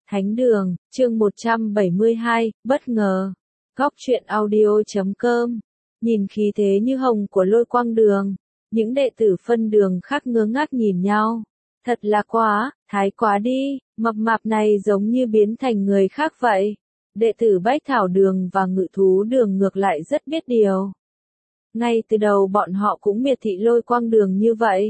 Thánh đường, chương 172, bất ngờ. Góc truyện audio.com. Nhìn khí thế như hồng của Lôi Quang Đường, những đệ tử phân đường khác ngơ ngác nhìn nhau. Thật là quá, thái quá đi, mập mạp này giống như biến thành người khác vậy. Đệ tử Bách Thảo Đường và Ngự Thú Đường ngược lại rất biết điều. Ngay từ đầu bọn họ cũng miệt thị Lôi Quang Đường như vậy.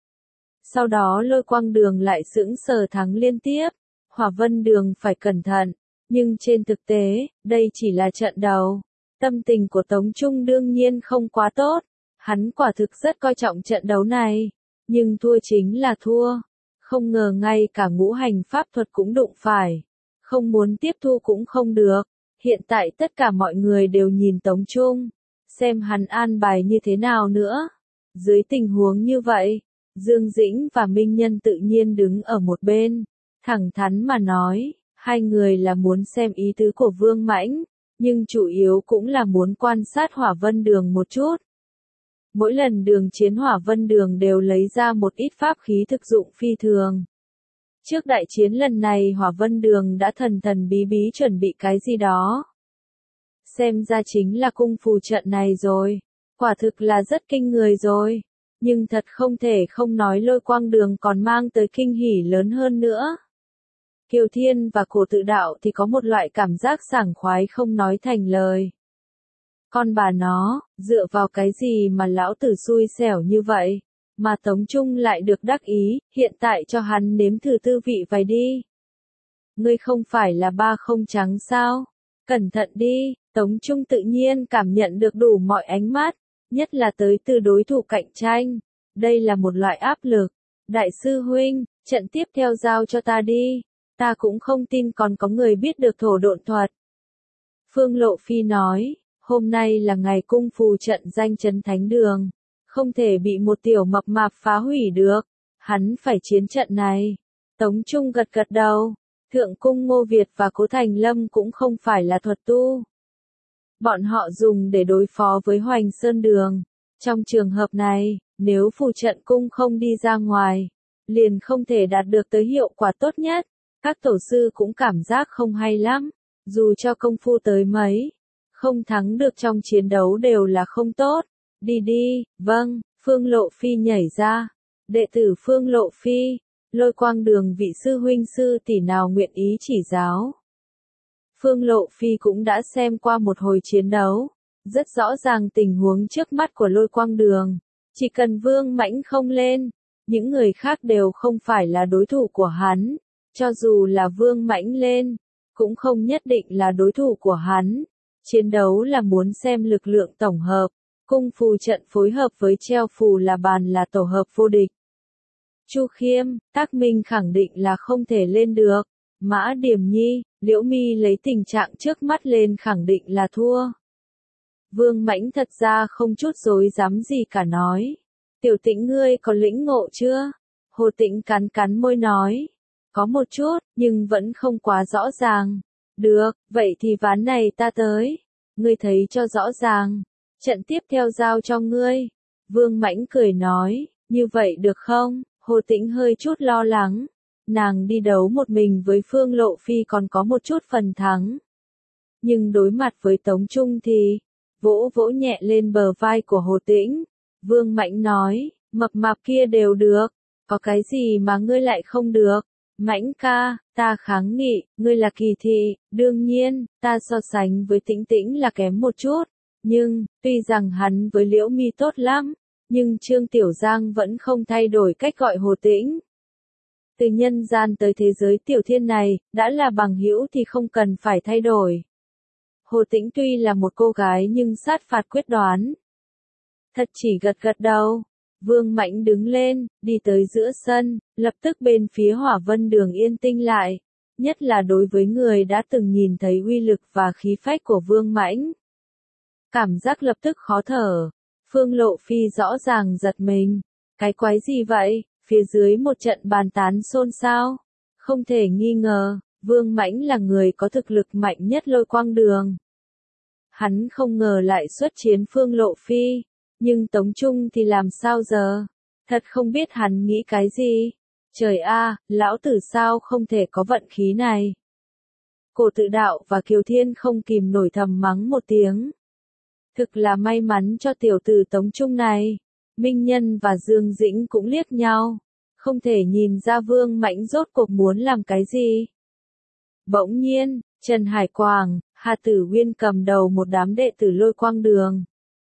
Sau đó Lôi Quang Đường lại sững sờ thắng liên tiếp. Hỏa Vân Đường phải cẩn thận, nhưng trên thực tế, đây chỉ là trận đầu. Tâm tình của Tống Trung đương nhiên không quá tốt, hắn quả thực rất coi trọng trận đấu này, nhưng thua chính là thua. Không ngờ ngay cả ngũ hành pháp thuật cũng đụng phải, không muốn tiếp thu cũng không được. Hiện tại tất cả mọi người đều nhìn Tống Trung, xem hắn an bài như thế nào nữa. Dưới tình huống như vậy, Dương Dĩnh và Minh Nhân tự nhiên đứng ở một bên. Thẳng thắn mà nói, hai người là muốn xem ý tứ của Vương Mãnh, nhưng chủ yếu cũng là muốn quan sát Hỏa Vân Đường một chút. Mỗi lần đường chiến Hỏa Vân Đường đều lấy ra một ít pháp khí thực dụng phi thường. Trước đại chiến lần này Hỏa Vân Đường đã thần thần bí bí chuẩn bị cái gì đó. Xem ra chính là cung phù trận này rồi, quả thực là rất kinh người rồi. Nhưng thật không thể không nói Lôi Quang Đường còn mang tới kinh hỉ lớn hơn nữa. Kiều Thiên và Cổ Tự Đạo thì có một loại cảm giác sảng khoái không nói thành lời. Con bà nó, dựa vào cái gì mà lão tử xui xẻo như vậy, mà Tống Trung lại được đắc ý, hiện tại cho hắn nếm thử tư vị vài đi. Ngươi không phải là ba không trắng sao? Cẩn thận đi, Tống Trung tự nhiên cảm nhận được đủ mọi ánh mắt, nhất là tới từ đối thủ cạnh tranh. Đây là một loại áp lực. Đại sư huynh, trận tiếp theo giao cho ta đi. Ta cũng không tin còn có người biết được thổ độn thuật. Phương Lộ Phi nói, hôm nay là ngày cung phù trận danh chấn thánh đường. Không thể bị một tiểu mập mạp phá hủy được. Hắn phải chiến trận này. Tống Trung gật gật đầu. Thượng cung Ngô Việt và Cố Thành Lâm cũng không phải là thuật tu. Bọn họ dùng để đối phó với Hoành Sơn Đường. Trong trường hợp này, nếu phù trận cung không đi ra ngoài, liền không thể đạt được tới hiệu quả tốt nhất. Các tổ sư cũng cảm giác không hay lắm, dù cho công phu tới mấy, không thắng được trong chiến đấu đều là không tốt. Đi đi, vâng, Phương Lộ Phi nhảy ra. Đệ tử Phương Lộ Phi, Lôi Quang Đường vị sư huynh sư tỷ nào nguyện ý chỉ giáo. Phương Lộ Phi cũng đã xem qua một hồi chiến đấu, rất rõ ràng tình huống trước mắt của Lôi Quang Đường. Chỉ cần Vương Mãnh không lên, những người khác đều không phải là đối thủ của hắn. Cho dù là Vương Mãnh lên, cũng không nhất định là đối thủ của hắn. Chiến đấu là muốn xem lực lượng tổng hợp, cung phù trận phối hợp với treo phù là bàn là tổ hợp vô địch. Chu Khiêm, Tác Minh khẳng định là không thể lên được. Mã Điểm Nhi, Liễu Mi lấy tình trạng trước mắt lên khẳng định là thua. Vương Mãnh thật ra không chút dối dám gì cả nói. Tiểu Tĩnh ngươi có lĩnh ngộ chưa? Hồ Tĩnh cắn cắn môi nói. Có một chút, nhưng vẫn không quá rõ ràng. Được, vậy thì ván này ta tới. Ngươi thấy cho rõ ràng. Trận tiếp theo giao cho ngươi. Vương Mãnh cười nói, như vậy được không? Hồ Tĩnh hơi chút lo lắng. Nàng đi đấu một mình với Phương Lộ Phi còn có một chút phần thắng. Nhưng đối mặt với Tống Trung thì, vỗ vỗ nhẹ lên bờ vai của Hồ Tĩnh. Vương Mãnh nói, mập mạp kia đều được. Có cái gì mà ngươi lại không được? Mãnh ca, ta kháng nghị, ngươi là kỳ thị, đương nhiên, ta so sánh với Tĩnh Tĩnh là kém một chút. Nhưng, tuy rằng hắn với Liễu Mi tốt lắm, nhưng Trương Tiểu Giang vẫn không thay đổi cách gọi Hồ Tĩnh. Từ nhân gian tới thế giới tiểu thiên này, đã là bằng hữu thì không cần phải thay đổi. Hồ Tĩnh tuy là một cô gái nhưng sát phạt quyết đoán. Thật chỉ gật gật đầu. Vương Mãnh đứng lên, đi tới giữa sân, lập tức bên phía Hỏa Vân Đường yên tĩnh lại. Nhất là đối với người đã từng nhìn thấy uy lực và khí phách của Vương Mãnh. Cảm giác lập tức khó thở. Phương Lộ Phi rõ ràng giật mình. Cái quái gì vậy? Phía dưới một trận bàn tán xôn xao. Không thể nghi ngờ, Vương Mãnh là người có thực lực mạnh nhất Lôi Quang Đường. Hắn không ngờ lại xuất chiến Phương Lộ Phi. Nhưng Tống Trung thì làm sao giờ? Thật không biết hắn nghĩ cái gì. Trời a, lão tử sao không thể có vận khí này. Cổ Tự Đạo và Kiều Thiên không kìm nổi thầm mắng một tiếng. Thực là may mắn cho tiểu tử Tống Trung này. Minh Nhân và Dương Dĩnh cũng liếc nhau, không thể nhìn ra Vương Mãnh rốt cuộc muốn làm cái gì. Bỗng nhiên, Trần Hải Quảng, Hà Tử Uyên cầm đầu một đám đệ tử Lôi Quang Đường,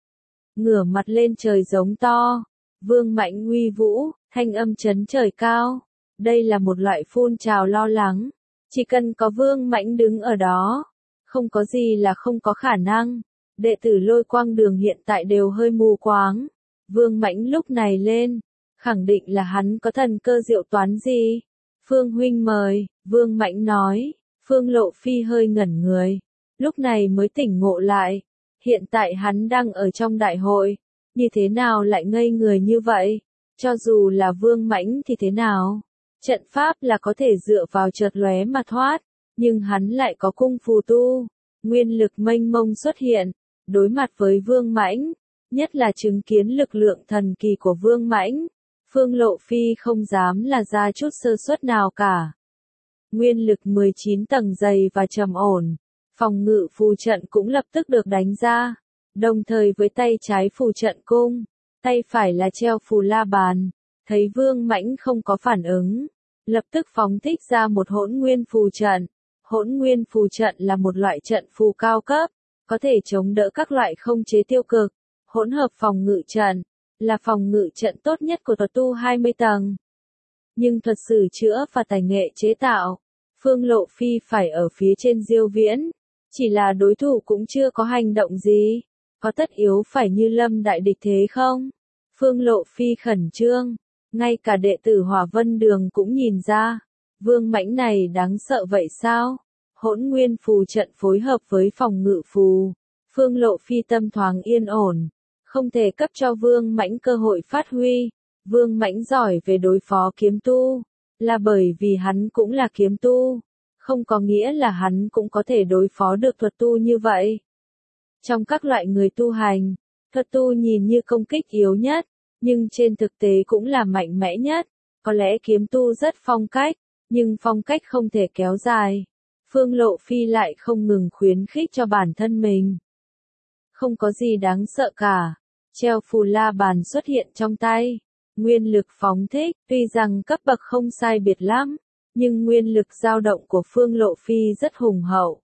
ngửa mặt lên trời giống to. Vương Mãnh uy vũ, thanh âm chấn trời cao. Đây là một loại phun trào lo lắng. Chỉ cần có Vương Mãnh đứng ở đó, không có gì là không có khả năng. Đệ tử Lôi Quang Đường hiện tại đều hơi mù quáng. Vương Mãnh lúc này lên, khẳng định là hắn có thần cơ diệu toán gì. Phương huynh mời, Vương Mãnh nói. Phương Lộ Phi hơi ngẩn người, lúc này mới tỉnh ngộ lại. Hiện tại hắn đang ở trong đại hội, như thế nào lại ngây người như vậy? Cho dù là Vương Mãnh thì thế nào? Trận pháp là có thể dựa vào chợt lóe mà thoát, nhưng hắn lại có cung phù tu, nguyên lực mênh mông xuất hiện, đối mặt với Vương Mãnh, nhất là chứng kiến lực lượng thần kỳ của Vương Mãnh, Phương Lộ Phi không dám là ra chút sơ suất nào cả. Nguyên lực 19 tầng dày và trầm ổn, phòng ngự phù trận cũng lập tức được đánh ra, đồng thời với tay trái phù trận cung, tay phải là treo phù la bàn, thấy Vương Mãnh không có phản ứng, lập tức phóng thích ra một hỗn nguyên phù trận. Hỗn nguyên phù trận là một loại trận phù cao cấp, có thể chống đỡ các loại không chế tiêu cực. Hỗn hợp phòng ngự trận là phòng ngự trận tốt nhất của thuật tu 20 tầng. Nhưng thuật sửa chữa và tài nghệ chế tạo, Phương Lộ Phi phải ở phía trên Diêu Viễn, chỉ là đối thủ cũng chưa có hành động gì, có tất yếu phải như lâm đại địch thế không? Phương Lộ Phi khẩn trương, ngay cả đệ tử Hỏa Vân Đường cũng nhìn ra, Vương Mãnh này đáng sợ vậy sao? Hỗn nguyên phù trận phối hợp với phòng ngự phù, Phương Lộ Phi tâm thoáng yên ổn, không thể cấp cho Vương Mãnh cơ hội phát huy. Vương Mãnh giỏi về đối phó kiếm tu, là bởi vì hắn cũng là kiếm tu, không có nghĩa là hắn cũng có thể đối phó được thuật tu như vậy. Trong các loại người tu hành, thuật tu nhìn như công kích yếu nhất, nhưng trên thực tế cũng là mạnh mẽ nhất. Có lẽ kiếm tu rất phong cách, nhưng phong cách không thể kéo dài. Phương Lộ Phi lại không ngừng khuyến khích cho bản thân mình. Không có gì đáng sợ cả. Treo phù la bàn xuất hiện trong tay. Nguyên lực phóng thích, tuy rằng cấp bậc không sai biệt lắm, nhưng nguyên lực dao động của Phương Lộ Phi rất hùng hậu.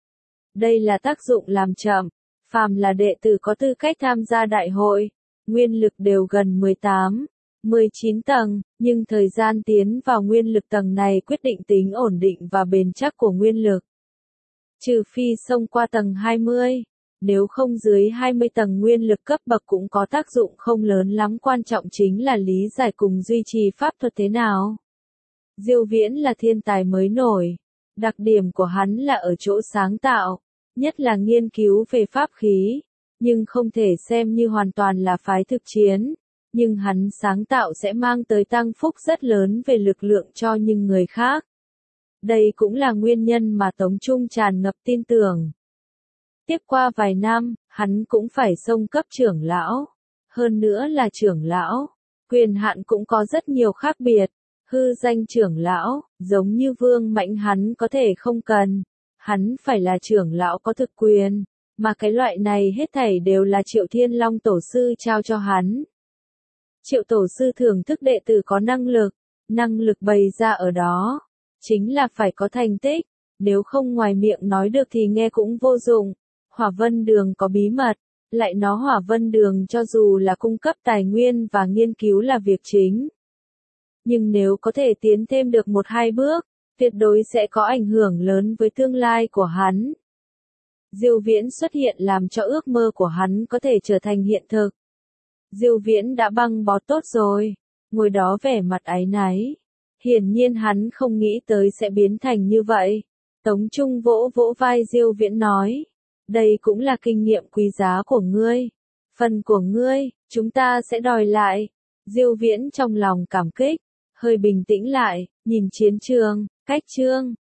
Đây là tác dụng làm chậm, phàm là đệ tử có tư cách tham gia đại hội, nguyên lực đều gần 18, 19 tầng, nhưng thời gian tiến vào nguyên lực tầng này quyết định tính ổn định và bền chắc của nguyên lực. Trừ phi xông qua tầng 20. Nếu không dưới 20 tầng nguyên lực cấp bậc cũng có tác dụng không lớn lắm, quan trọng chính là lý giải cùng duy trì pháp thuật thế nào. Diêu Viễn là thiên tài mới nổi, đặc điểm của hắn là ở chỗ sáng tạo, nhất là nghiên cứu về pháp khí, nhưng không thể xem như hoàn toàn là phái thực chiến, nhưng hắn sáng tạo sẽ mang tới tăng phúc rất lớn về lực lượng cho những người khác. Đây cũng là nguyên nhân mà Tống Trung tràn ngập tin tưởng. Tiếp qua vài năm, hắn cũng phải xông cấp trưởng lão. Hơn nữa là trưởng lão, quyền hạn cũng có rất nhiều khác biệt. Hư danh trưởng lão, giống như Vương Mãnh hắn có thể không cần. Hắn phải là trưởng lão có thực quyền, mà cái loại này hết thảy đều là Triệu Thiên Long tổ sư trao cho hắn. Triệu tổ sư thưởng thức đệ tử có năng lực bày ra ở đó, chính là phải có thành tích, nếu không ngoài miệng nói được thì nghe cũng vô dụng. Hỏa Vân Đường có bí mật, lại nó Hỏa Vân Đường cho dù là cung cấp tài nguyên và nghiên cứu là việc chính. Nhưng nếu có thể tiến thêm được 1-2 bước, tuyệt đối sẽ có ảnh hưởng lớn với tương lai của hắn. Diêu Viễn xuất hiện làm cho ước mơ của hắn có thể trở thành hiện thực. Diêu Viễn đã băng bó tốt rồi, ngồi đó vẻ mặt áy náy. Hiển nhiên hắn không nghĩ tới sẽ biến thành như vậy. Tống Trung vỗ vỗ vai Diêu Viễn nói. Đây cũng là kinh nghiệm quý giá của ngươi. Phần của ngươi, chúng ta sẽ đòi lại. Diêu Viễn trong lòng cảm kích, hơi bình tĩnh lại, nhìn chiến trường, cách chương.